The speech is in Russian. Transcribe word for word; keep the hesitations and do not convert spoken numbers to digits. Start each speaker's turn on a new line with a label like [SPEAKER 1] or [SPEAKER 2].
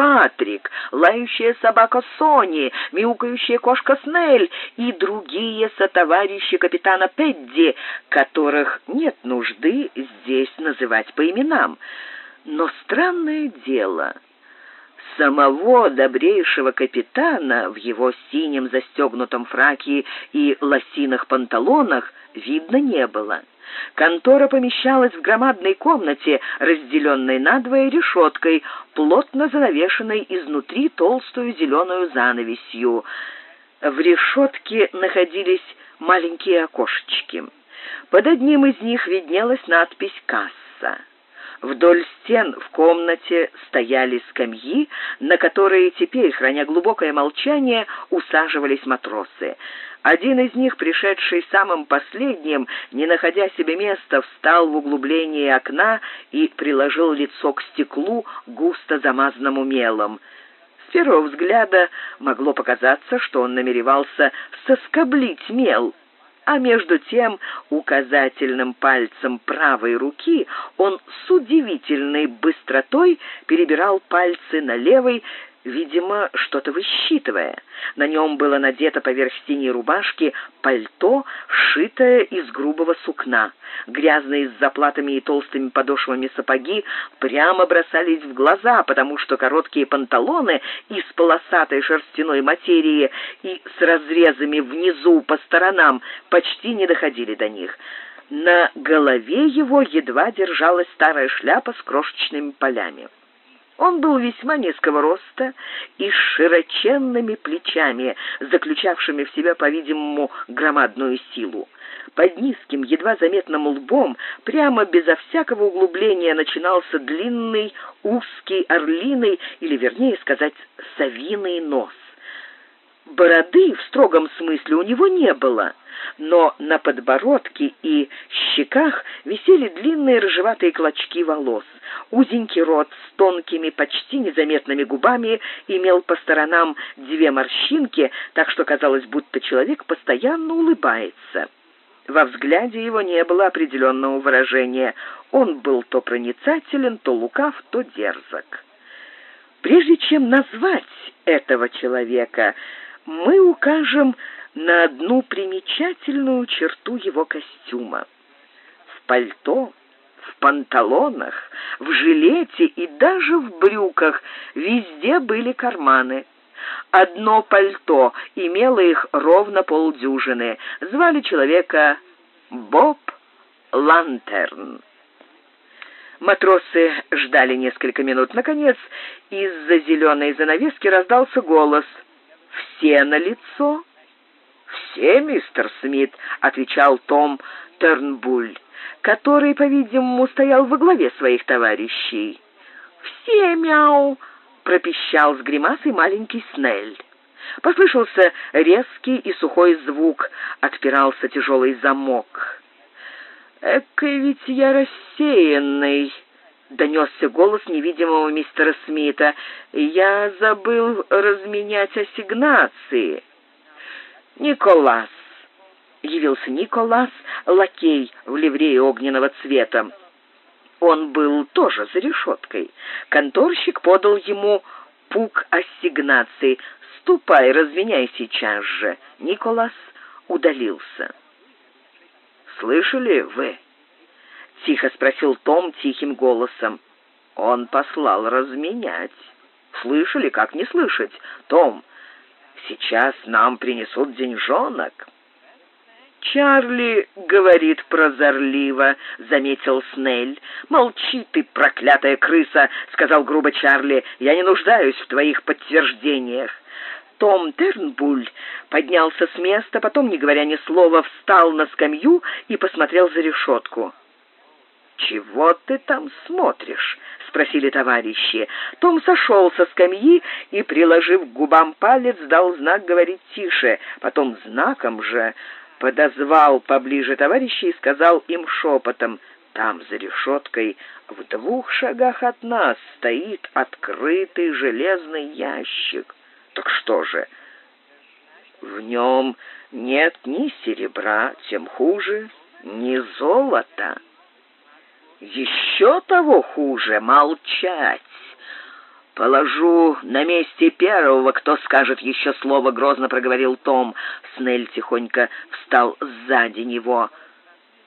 [SPEAKER 1] Патрик, лающая собака Сони, мяукающая кошка Снель и другие сотоварищи капитана Пэдди, которых нет нужды здесь называть по именам. Но странное дело, самого добрейшего капитана в его синем застегнутом фраке и лосиных панталонах видно не было. Контора помещалась в громадной комнате, разделенной надвое решеткой, плотно занавешенной изнутри толстую зеленую занавесью. В решетке находились маленькие окошечки. Под одним из них виднелась надпись «Касса». Вдоль стен в комнате стояли скамьи, на которые теперь, храня глубокое молчание, усаживались матросы. Один из них, пришедший самым последним, не находя себе места, встал в углублении окна и приложил лицо к стеклу, густо замазанному мелом. С первого взгляда могло показаться, что он намеревался соскоблить мел, а между тем указательным пальцем правой руки он с удивительной быстротой перебирал пальцы на левой, видимо, что-то высчитывая. На нем было надето поверх синей рубашки пальто, сшитое из грубого сукна. Грязные с заплатами и толстыми подошвами сапоги прямо бросались в глаза, потому что короткие панталоны из полосатой шерстяной материи и с разрезами внизу по сторонам почти не доходили до них. На голове его едва держалась старая шляпа с крошечными полями. Он был весьма низкого роста и с широченными плечами, заключавшими в себя, по-видимому, громадную силу. Под низким, едва заметным лбом, прямо безо всякого углубления, начинался длинный, узкий, орлиный, или, вернее сказать, совиный нос. Бороды в строгом смысле у него не было, но на подбородке и щеках висели длинные рыжеватые клочки волос. Узенький рот с тонкими, почти незаметными губами имел по сторонам две морщинки, так что казалось, будто человек постоянно улыбается. Во взгляде его не было определенного выражения. Он был то проницателен, то лукав, то дерзок. Прежде чем назвать этого человека, мы укажем на одну примечательную черту его костюма. В пальто, в панталонах, в жилете и даже в брюках везде были карманы. Одно пальто имело их ровно полдюжины. Звали человека Боб Лантерн. Матросы ждали несколько минут. Наконец, из-за зеленой занавески раздался голос: «Все на лицо?» «Все, мистер Смит», — отвечал Том Тернбуль, который, по-видимому, стоял во главе своих товарищей. «Все, мяу», — пропищал с гримасой маленький Снель. Послышался резкий и сухой звук, отпирался тяжелый замок. «Экой ведь я рассеянный», — донесся голос невидимого мистера Смита. «Я забыл разменять ассигнации». «Николас», — явился Николас, лакей в ливрее огненного цвета. Он был тоже за решеткой. Конторщик подал ему пук ассигнаций. «Ступай, разменяй сейчас же». Николас удалился. «Слышали вы?» — тихо спросил Том тихим голосом. «Он послал разменять». «Слышали, как не слышать, Том? Сейчас нам принесут деньжонок». «Чарли говорит прозорливо», — заметил Снель. «Молчи ты, проклятая крыса», — сказал грубо Чарли. «Я не нуждаюсь в твоих подтверждениях». Том Тернбуль поднялся с места, потом, не говоря ни слова, встал на скамью и посмотрел за решетку. «Чего ты там смотришь?» — спросили товарищи. Том сошел со скамьи и, приложив к губам палец, дал знак говорить тише. Потом знаком же подозвал поближе товарищей и сказал им шепотом: «Там, за решеткой, в двух шагах от нас, стоит открытый железный ящик». «Так что же?» «В нем нет ни серебра, тем хуже, ни золота». «Еще того хуже — молчать. «Положу на месте первого, кто скажет еще слово», — грозно проговорил Том. Снель тихонько встал сзади него.